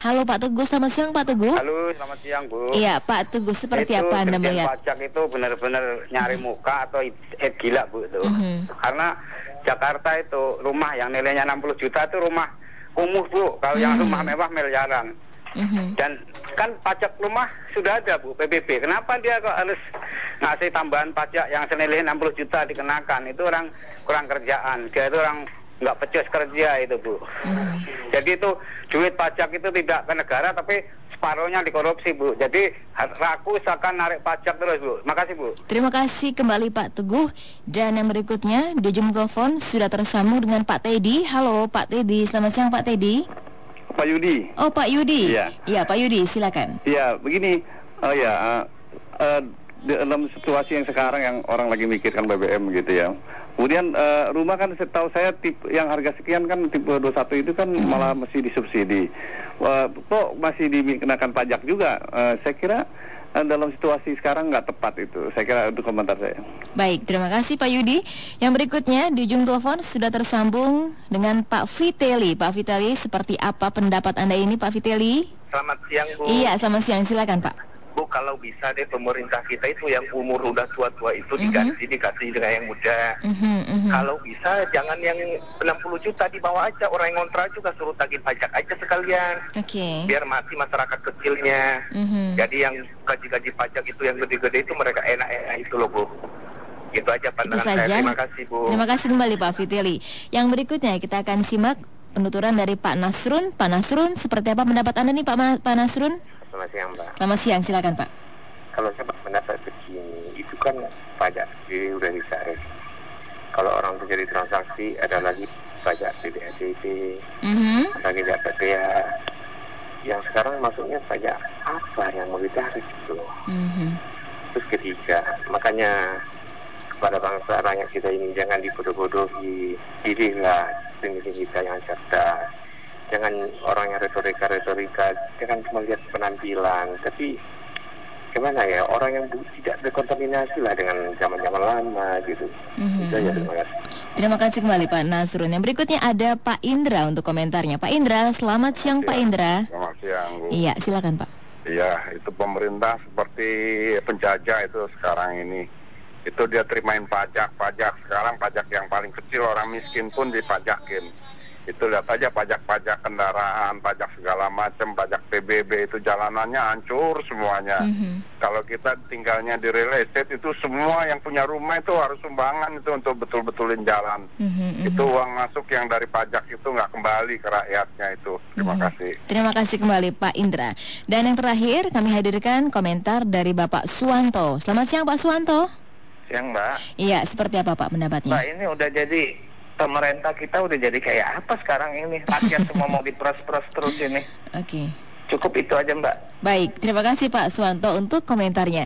Halo Pak Teguh, selamat siang Pak Teguh. Halo, selamat siang Bu. Iya Pak Teguh, seperti apa Anda melihat? Pajak itu benar-benar nyari muka atau gila Bu itu. Karena Jakarta itu rumah yang nilainya 60 juta itu rumah kumuh Bu. Kalau yang rumah mewah miliaran. Dan kan pajak rumah sudah ada Bu, PBB. Kenapa dia kok harus ngasih tambahan pajak yang senilai 60 juta dikenakan? Itu orang kurang kerjaan. Dia itu orang nggak becus kerja itu Bu. Jadi itu duit pajak itu tidak ke negara tapi separuhnya dikorupsi Bu. Jadi rakus akan narik pajak terus Bu. Makasih Bu. Terima kasih kembali Pak Teguh. Dan yang berikutnya di ujung telepon sudah tersambung dengan Pak Teddy. Halo Pak Teddy, selamat siang Pak Teddy. Pak Yudi. Oh Pak Yudi. Iya. Iya Pak Yudi, silakan. Iya begini. Dalam situasi yang sekarang yang orang lagi mikirkan BBM gitu ya. Kemudian rumah kan setahu saya tipe yang harga sekian kan tipe 21 itu kan malah masih disubsidi. Kok masih dikenakan pajak juga? Saya kira dalam situasi sekarang nggak tepat itu. Saya kira itu komentar saya. Baik, terima kasih Pak Yudi. Yang berikutnya di ujung telepon sudah tersambung dengan Pak Fiteli. Pak Fiteli, seperti apa pendapat Anda ini Pak Fiteli? Selamat siang Bu. Iya, selamat siang, silakan Pak. Bu, kalau bisa deh pemerintah kita itu yang umur udah tua-tua itu dikasih dengan yang muda. Kalau bisa jangan yang 60 juta dibawa aja, orang yang ngontrak juga suruh tagih pajak aja sekalian. Biar mati masyarakat kecilnya. Jadi yang gaji-gaji pajak itu yang gede-gede itu mereka enak-enak itu loh Bu. Gitu aja pandangan saya. Terima kasih Bu. Terima kasih kembali Pak Fiteli. Yang berikutnya kita akan simak penuturan dari Pak Nasrun. Pak Nasrun, seperti apa pendapat Anda nih Pak Nasrun? Selamat siang Mbak. Selamat siang, silakan Pak. Kalau saya pendapat begini, itu kan pajak jadi udah disaring. Kalau orang terjadi transaksi ada lagi pajak PBADB, lagi dapat PPA. Yang sekarang masuknya pajak apa yang mau ditarik itu? Terus ketiga, makanya kepada bangsa rakyat kita ini jangan dibodoh-bodohi, pilihlah pemimpin kita yang cerdas. Jangan orang yang retorika, jangan cuma lihat penampilan, tapi gimana ya, orang yang tidak berkontaminasi lah dengan zaman-zaman lama gitu. Itu aja, terima kasih. Terima kasih kembali Pak Nasrun. Yang berikutnya ada Pak Indra untuk komentarnya. Pak Indra, selamat siang Pak Indra. Selamat siang Bu. Iya, silakan Pak. Iya, itu pemerintah seperti penjajah itu sekarang ini. Itu dia terimain pajak. Sekarang pajak yang paling kecil orang miskin pun dipajakin. Itu lihat aja pajak-pajak kendaraan, pajak segala macam, pajak PBB itu jalanannya hancur semuanya. Kalau kita tinggalnya di real estate itu semua yang punya rumah itu harus sumbangan itu untuk betul-betulin jalan. Itu uang masuk yang dari pajak itu nggak kembali ke rakyatnya itu. Terima kasih. Terima kasih kembali Pak Indra. Dan yang terakhir kami hadirkan komentar dari Bapak Suwanto. Selamat siang Pak Suwanto. Siang Mbak. Iya, seperti apa Pak pendapatnya? Mbak, ini udah jadi pemerintah kita udah jadi kayak apa sekarang ini? Rakyat semua mau diperas-peras terus ini. Oke. Cukup itu aja Mbak. Baik, terima kasih Pak Suwanto untuk komentarnya.